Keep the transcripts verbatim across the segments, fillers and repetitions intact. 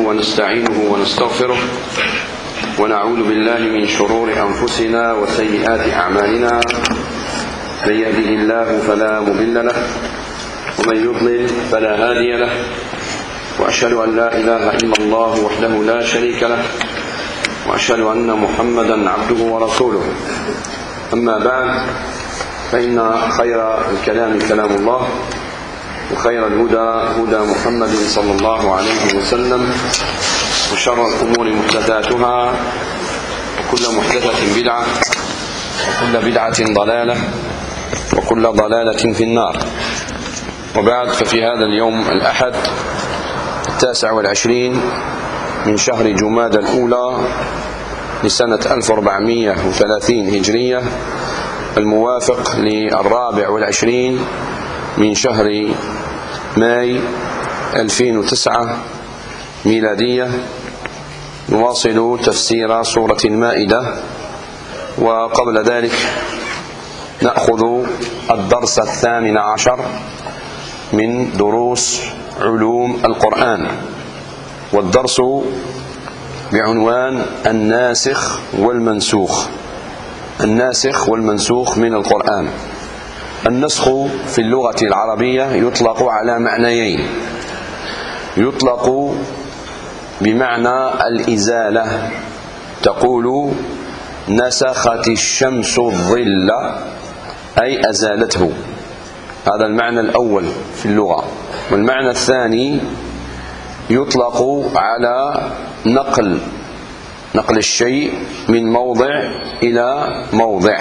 ونستعينه ونستغفره ونعوذ بالله من شرور أنفسنا وسيئات أعمالنا. من يهده الله فلا مضل له ومن يضلل فلا هادي له، وأشهد أن لا إله إلا الله وحده لا شريك له، وأشهد أن محمدا عبده ورسوله. أما بعد، فإن خير الكلام كلام الله، وخير الهدى هدى محمد صلى الله عليه وسلم، وشر الأمور محدثاتها، وكل محدثة بدعة، وكل بدعة ضلالة، وكل ضلالة في النار. وبعد، ففي هذا اليوم الأحد التاسع والعشرين من شهر جمادى الأولى لسنة ألف وأربعمائة وثلاثين هجرية، الموافق للرابع والعشرين من شهر ماي ألفين وتسعة ميلادية، نواصل تفسير سورة المائدة. وقبل ذلك نأخذ الدرس الثامن عشر من دروس علوم القرآن، والدرس بعنوان الناسخ والمنسوخ. الناسخ والمنسوخ من القرآن. النسخ في اللغة العربية يطلق على معنيين: يطلق بمعنى الإزالة، تقول نسخت الشمس الظل، أي أزالته، هذا المعنى الأول في اللغة. والمعنى الثاني يطلق على نقل نقل الشيء من موضع إلى موضع،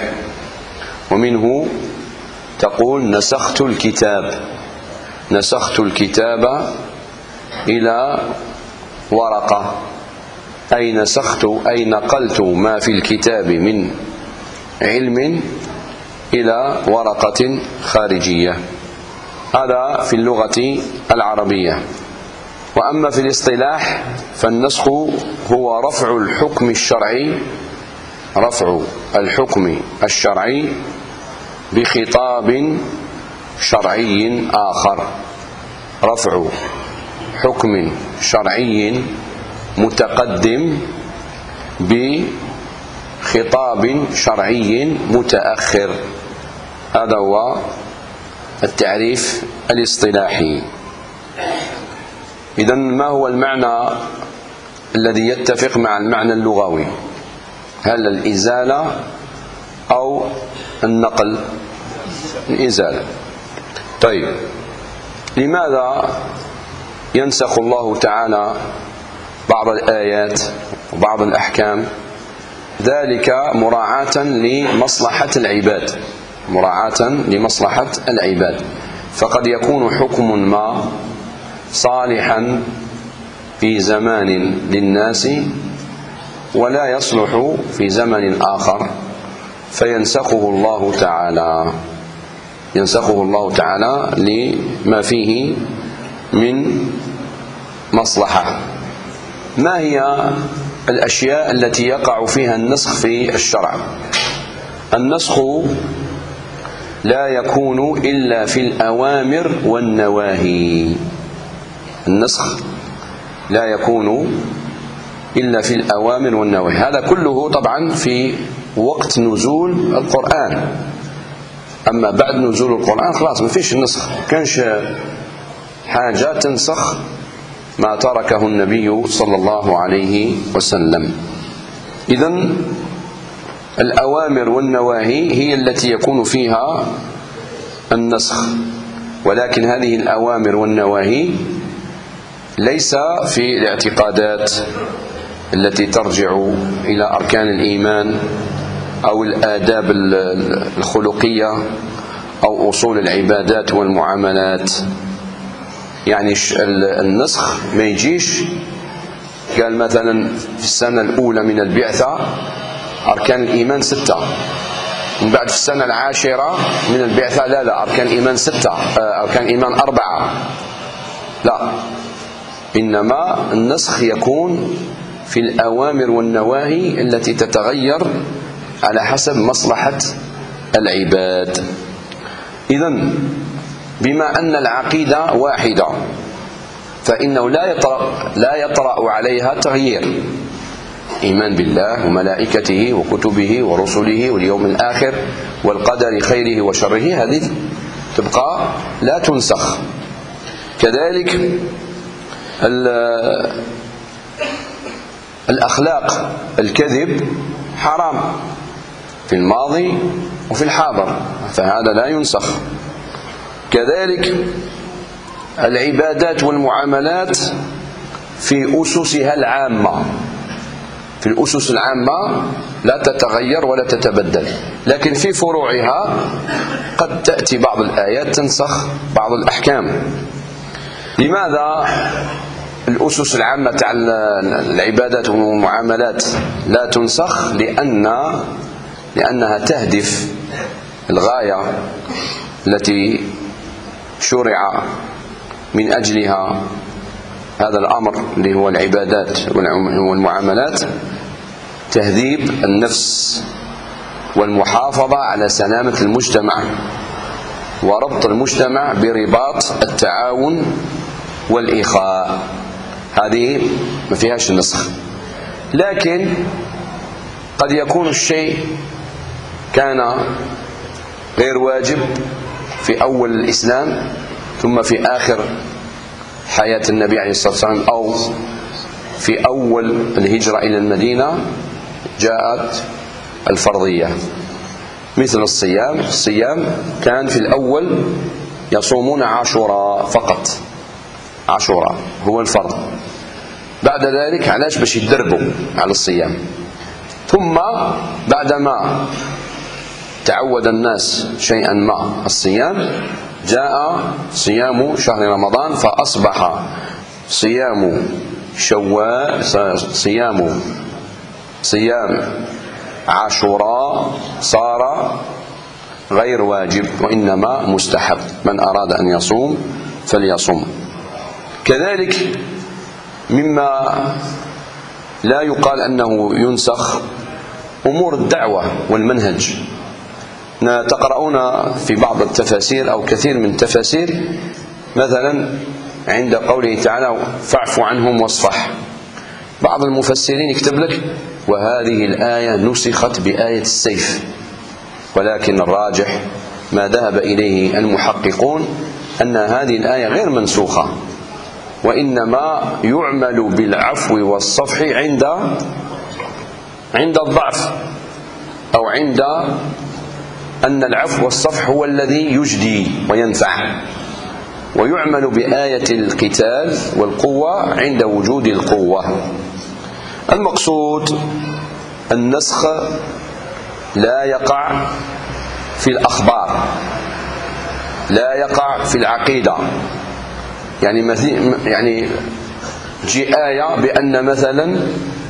ومنه تقول نسخت الكتاب، نسخت الكتاب إلى ورقة، أي نسخت أي نقلت ما في الكتاب من علم إلى ورقة خارجية. هذا في اللغة العربية. وأما في الاصطلاح فالنسخ هو رفع الحكم الشرعي رفع الحكم الشرعي بخطاب شرعي آخر، رفع حكم شرعي متقدم بخطاب شرعي متأخر. هذا هو التعريف الاصطلاحي. إذن ما هو المعنى الذي يتفق مع المعنى اللغوي؟ هل الإزالة أو النقل؟ الإزالة. طيب، لماذا ينسخ الله تعالى بعض الآيات وبعض الأحكام؟ ذلك مراعاة لمصلحة العباد، مراعاة لمصلحة العباد. فقد يكون حكم ما صالحا في زمان للناس ولا يصلح في زمن آخر، فينسخه الله تعالى ينسخه الله تعالى لما فيه من مصلحة. ما هي الأشياء التي يقع فيها النسخ في الشرع؟ النسخ لا يكون إلا في الأوامر والنواهي. النسخ لا يكون إلا في الأوامر والنواهي. هذا كله طبعا في وقت نزول القرآن. أما بعد نزول القرآن خلاص ما فيش النسخ، كانش حاجة تنسخ ما تركه النبي صلى الله عليه وسلم. إذن الأوامر والنواهي هي التي يكون فيها النسخ. ولكن هذه الأوامر والنواهي ليس في الاعتقادات التي ترجع إلى أركان الإيمان أو الآداب الخلقية أو أصول العبادات والمعاملات. يعني النسخ ما يجيش قال مثلا في السنة الأولى من البعثة أركان الإيمان ستة، من بعد في السنة العاشرة من البعثة لا لا أركان الإيمان ستة، أركان الإيمان أربعة. لا، إنما النسخ يكون في الأوامر والنواهي التي تتغير على حسب مصلحة العباد. إذن بما أن العقيدة واحدة فإنه لا يطرأ, لا يطرأ عليها تغيير. إيمان بالله وملائكته وكتبه ورسله واليوم الآخر والقدر خيره وشره، هذه تبقى لا تنسخ. كذلك الأخلاق، الكذب حرام في الماضي وفي الحاضر، فهذا لا ينسخ. كذلك العبادات والمعاملات في أسسها العامة، في الأسس العامة لا تتغير ولا تتبدل، لكن في فروعها قد تأتي بعض الآيات تنسخ بعض الأحكام. لماذا الأسس العامة تاع العبادات والمعاملات لا تنسخ؟ لأن لأنها تهدف الغاية التي شرع من أجلها هذا الأمر اللي هو العبادات والمعاملات، تهذيب النفس والمحافظة على سلامة المجتمع وربط المجتمع برباط التعاون والإخاء. هذه ما فيهاش نسخ. لكن قد يكون الشيء كان غير واجب في أول الإسلام ثم في آخر حياة النبي عليه الصلاة والسلام أو في أول الهجرة إلى المدينة جاءت الفرضية، مثل الصيام. الصيام كان في الأول يصومون عاشوراء فقط، عاشوراء هو الفرض. بعد ذلك علاش؟ باش يدربوا على الصيام. ثم بعدما تعود الناس شيئا ما الصيام، جاء صيام شهر رمضان، فأصبح صيام شوال صيام صيام عاشوراء صار غير واجب وإنما مستحب، من أراد أن يصوم فليصوم. كذلك مما لا يقال أنه ينسخ أمور الدعوة والمنهج. تقرؤون في بعض التفاسير أو كثير من التفاسير مثلا عند قوله تعالى فاعف عنهم واصفح، بعض المفسرين يكتب لك وهذه الآية نسخت بآية السيف، ولكن الراجح ما ذهب إليه المحققون أن هذه الآية غير منسوخة، وإنما يعمل بالعفو والصفح عند عند الضعف، أو عند أن العفو والصفح هو الذي يجدي وينفع، ويعمل بآية القتال والقوة عند وجود القوة. المقصود النسخ لا يقع في الأخبار، لا يقع في العقيدة. يعني مثل يعني تجي آية بأن مثلا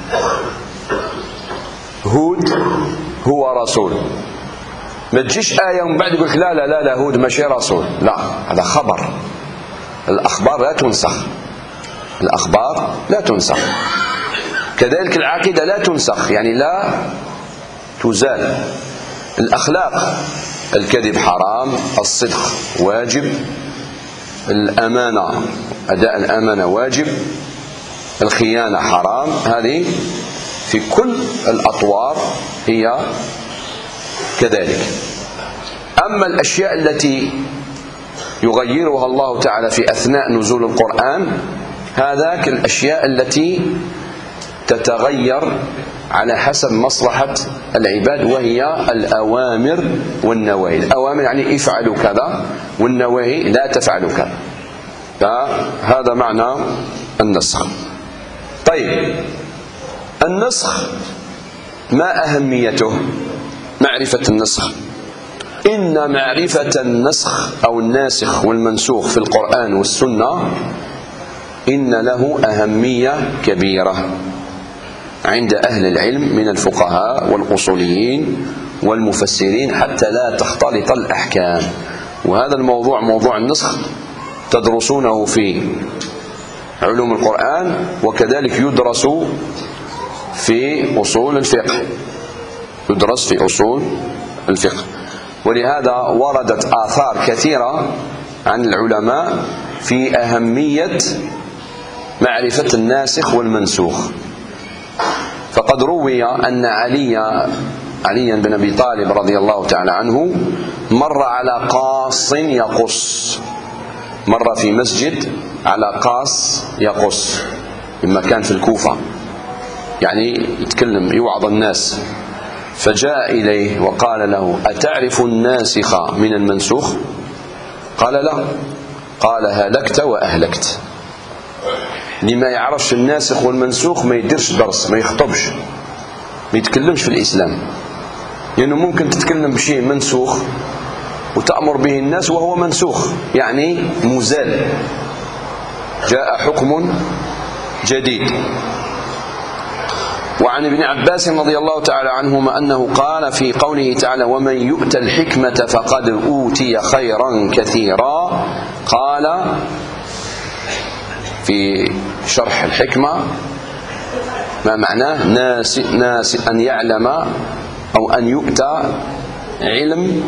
هود هو رسول، ما تجيش آية ومن بعد يقول لا لا لا لا هود ماشي رسول، لا، هذا خبر. الأخبار لا تنسخ، الأخبار لا تنسخ. كذلك العقيدة لا تنسخ، يعني لا تزال. الأخلاق، الكذب حرام، الصدق واجب، الأمانة أداء الأمانة واجب، الخيانة حرام. هذه في كل الأطوار هي كذلك. أما الأشياء التي يغيرها الله تعالى في أثناء نزول القرآن، هذاك الأشياء التي تتغير على حسب مصلحة العباد، وهي الأوامر والنواهي. الأوامر يعني افعلوا كذا، والنواهي لا تفعلوا كذا. فهذا معنى النسخ. طيب، النسخ ما أهميته؟ معرفة النسخ. إن معرفة النسخ أو الناسخ والمنسوخ في القرآن والسنة إن له أهمية كبيرة عند أهل العلم من الفقهاء والأصوليين والمفسرين، حتى لا تختلط الأحكام. وهذا الموضوع، موضوع النسخ، تدرسونه في علوم القرآن، وكذلك يدرس في أصول الفقه، يدرس في أصول الفقه. ولهذا وردت آثار كثيرة عن العلماء في أهمية معرفة الناسخ والمنسوخ. فقد روي أن علي عليا بن أبي طالب رضي الله تعالى عنه مر على قاص يقص، مر في مسجد على قاص يقص، لما كان في الكوفة يعني يتكلم يوعظ الناس، فجاء إليه وقال له: أتعرف الناسخ من المنسوخ؟ قال: لا. قال: هلكت وأهلكت. لما يعرفش الناسخ والمنسوخ ما يديرش درس، ما يخطبش، ما يتكلمش في الإسلام، لأنه يعني ممكن تتكلم بشيء منسوخ وتأمر به الناس وهو منسوخ، يعني مزال، جاء حكم جديد. وعن ابن عباس رضي الله تعالى عنهما أنه قال في قوله تعالى: ومن يؤت الحكمة فقد أوتي خيرا كثيرا، قال في شرح الحكمة ما معناه ناس, ناس أن يعلم أو أن يؤتى علم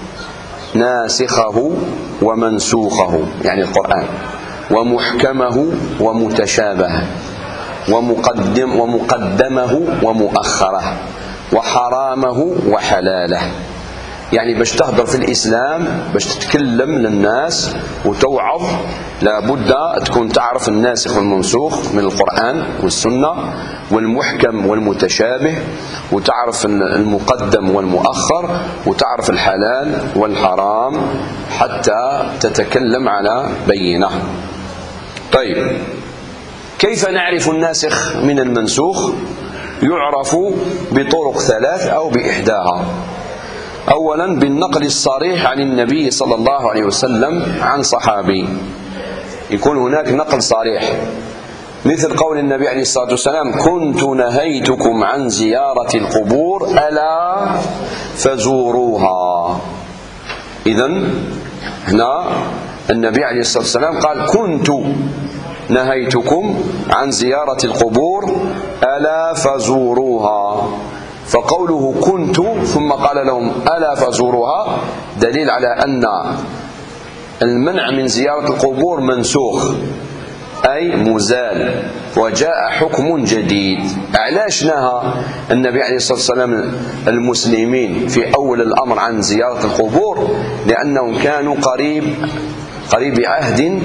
ناسخه ومنسوخه، يعني القرآن، ومحكمه ومتشابهه، ومقدم ومقدمه ومؤخره، وحرامه وحلاله. يعني باش تهضر في الإسلام، باش تتكلم للناس وتوعظ، لابد تكون تعرف الناسخ والمنسوخ من القرآن والسنة، والمحكم والمتشابه، وتعرف المقدم والمؤخر، وتعرف الحلال والحرام، حتى تتكلم على بينة. طيب، كيف نعرف الناسخ من المنسوخ؟ يعرف بطرق ثلاث أو بإحداها. أولا بالنقل الصريح عن النبي صلى الله عليه وسلم عن صحابي، يكون هناك نقل صريح، مثل قول النبي عليه الصلاة والسلام: كنت نهيتكم عن زيارة القبور ألا فزوروها. إذن هنا النبي عليه الصلاة والسلام قال: كنت نهيتكم عن زيارة القبور ألا فزوروها. فقوله كنت ثم قال لهم ألا فزوروها دليل على أن المنع من زيارة القبور منسوخ، أي مزال، وجاء حكم جديد. علاش نهى النبي عليه الصلاة والسلام المسلمين في أول الأمر عن زيارة القبور؟ لأنهم كانوا قريب قريب عهد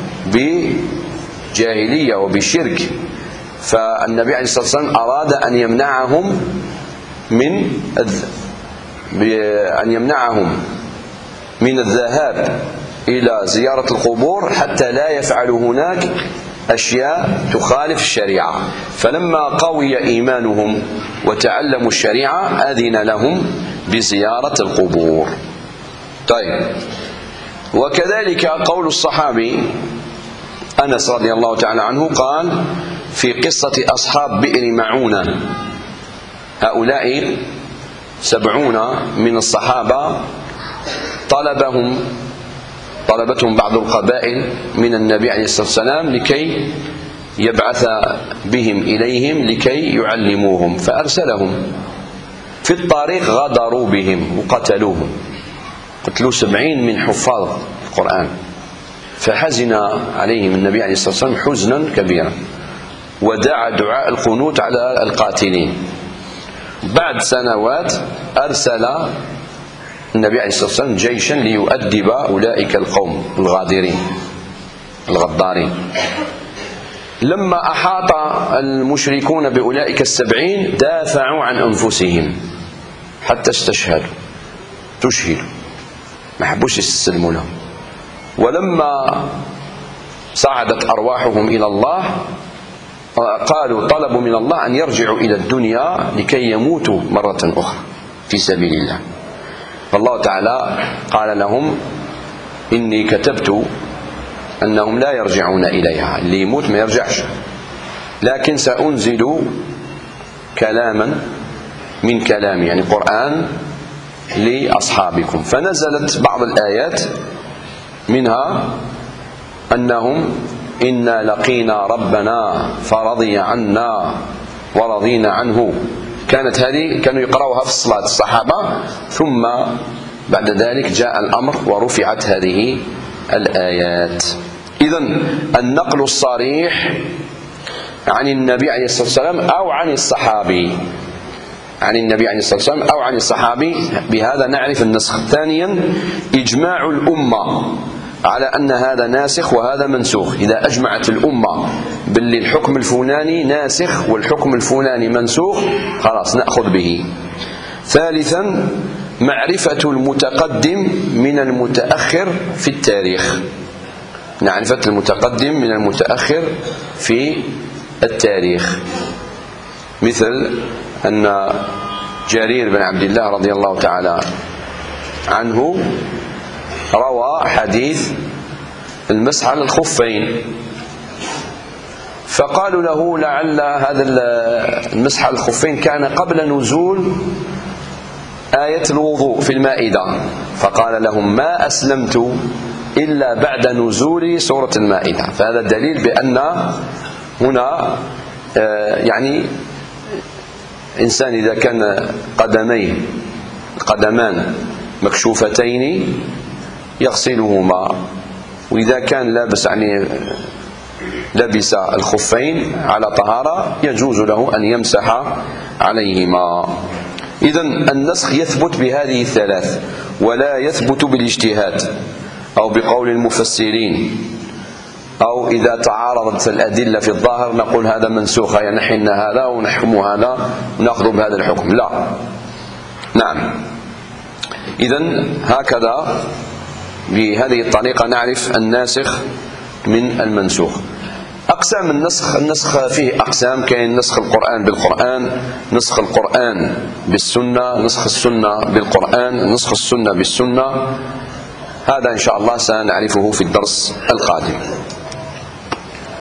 بجاهلية وبشرك، فالنبي عليه الصلاة والسلام أراد أن يمنعهم من أن يمنعهم من الذهاب إلى زيارة القبور حتى لا يفعلوا هناك أشياء تخالف الشريعة. فلما قوي إيمانهم وتعلموا الشريعة أذن لهم بزيارة القبور. طيب، وكذلك قول الصحابي أنس رضي الله تعالى عنه قال في قصة أصحاب بئر معونة: هؤلاء سبعون من الصحابة طلبهم طلبتهم بعض القبائل من النبي عليه الصلاة والسلام لكي يبعث بهم إليهم لكي يعلموهم، فأرسلهم. في الطريق غدروا بهم وقتلوهم، قتلوا سبعين من حفاظ القرآن، فحزن عليهم النبي عليه الصلاة والسلام حزنا كبيرا، ودعا دعاء القنوت على القاتلين. بعد سنوات أرسل النبي عليه الصلاة والسلام جيشا ليؤدب أولئك القوم الغادرين الغدارين. لما أحاط المشركون بأولئك السبعين دافعوا عن أنفسهم حتى استشهدوا، تشهدوا، ما حبوش يستسلموا لهم. ولما صعدت أرواحهم إلى الله قالوا طلبوا من الله أن يرجعوا إلى الدنيا لكي يموتوا مرة أخرى في سبيل الله. فالله تعالى قال لهم: إني كتبت أنهم لا يرجعون إليها، اللي يموت ما يرجعش، لكن سأنزل كلاما من كلامي، يعني قرآن لأصحابكم. فنزلت بعض الآيات، منها أنهم إنا لقينا ربنا فرضي عنا ورضينا عنه. كانت هذه كانوا يقرأوها في الصلاة الصحابة، ثم بعد ذلك جاء الأمر ورفعت هذه الآيات. إذن النقل الصريح عن النبي عليه الصلاة والسلام أو عن الصحابي، عن النبي عليه الصلاة والسلام أو عن الصحابي، بهذا نعرف النسخ. ثانيا إجماع الأمة على أن هذا ناسخ وهذا منسوخ. إذا أجمعت الأمة باللي الحكم الفلاني ناسخ والحكم الفلاني منسوخ خلاص نأخذ به. ثالثا معرفة المتقدم من المتأخر في التاريخ، معرفة المتقدم من المتأخر في التاريخ، مثل أن جرير بن عبد الله رضي الله تعالى عنه روى حديث المسح على الخفين، فقالوا له لعل هذا المسح على الخفين كان قبل نزول آية الوضوء في المائدة، فقال لهم ما أسلمت إلا بعد نزول سورة المائدة. فهذا دليل بأن هنا يعني إنسان إذا كان قدميه القدمان مكشوفتين يغسلهما، وإذا كان لابس يعني لبس الخفين على طهارة يجوز له أن يمسح عليهما. إذن النسخ يثبت بهذه الثلاث، ولا يثبت بالاجتهاد أو بقول المفسرين، أو إذا تعارضت الأدلة في الظاهر نقول هذا منسوخ ينحن هذا ونحكم هذا ونأخذ بهذا الحكم، لا. نعم. إذن هكذا بهذه الطريقة نعرف الناسخ من المنسوخ. أقسام النسخ، النسخ فيه أقسام، كاين نسخ القرآن بالقرآن، نسخ القرآن بالسنة، نسخ السنة بالقرآن، نسخ السنة بالسنة. هذا إن شاء الله سنعرفه في الدرس القادم.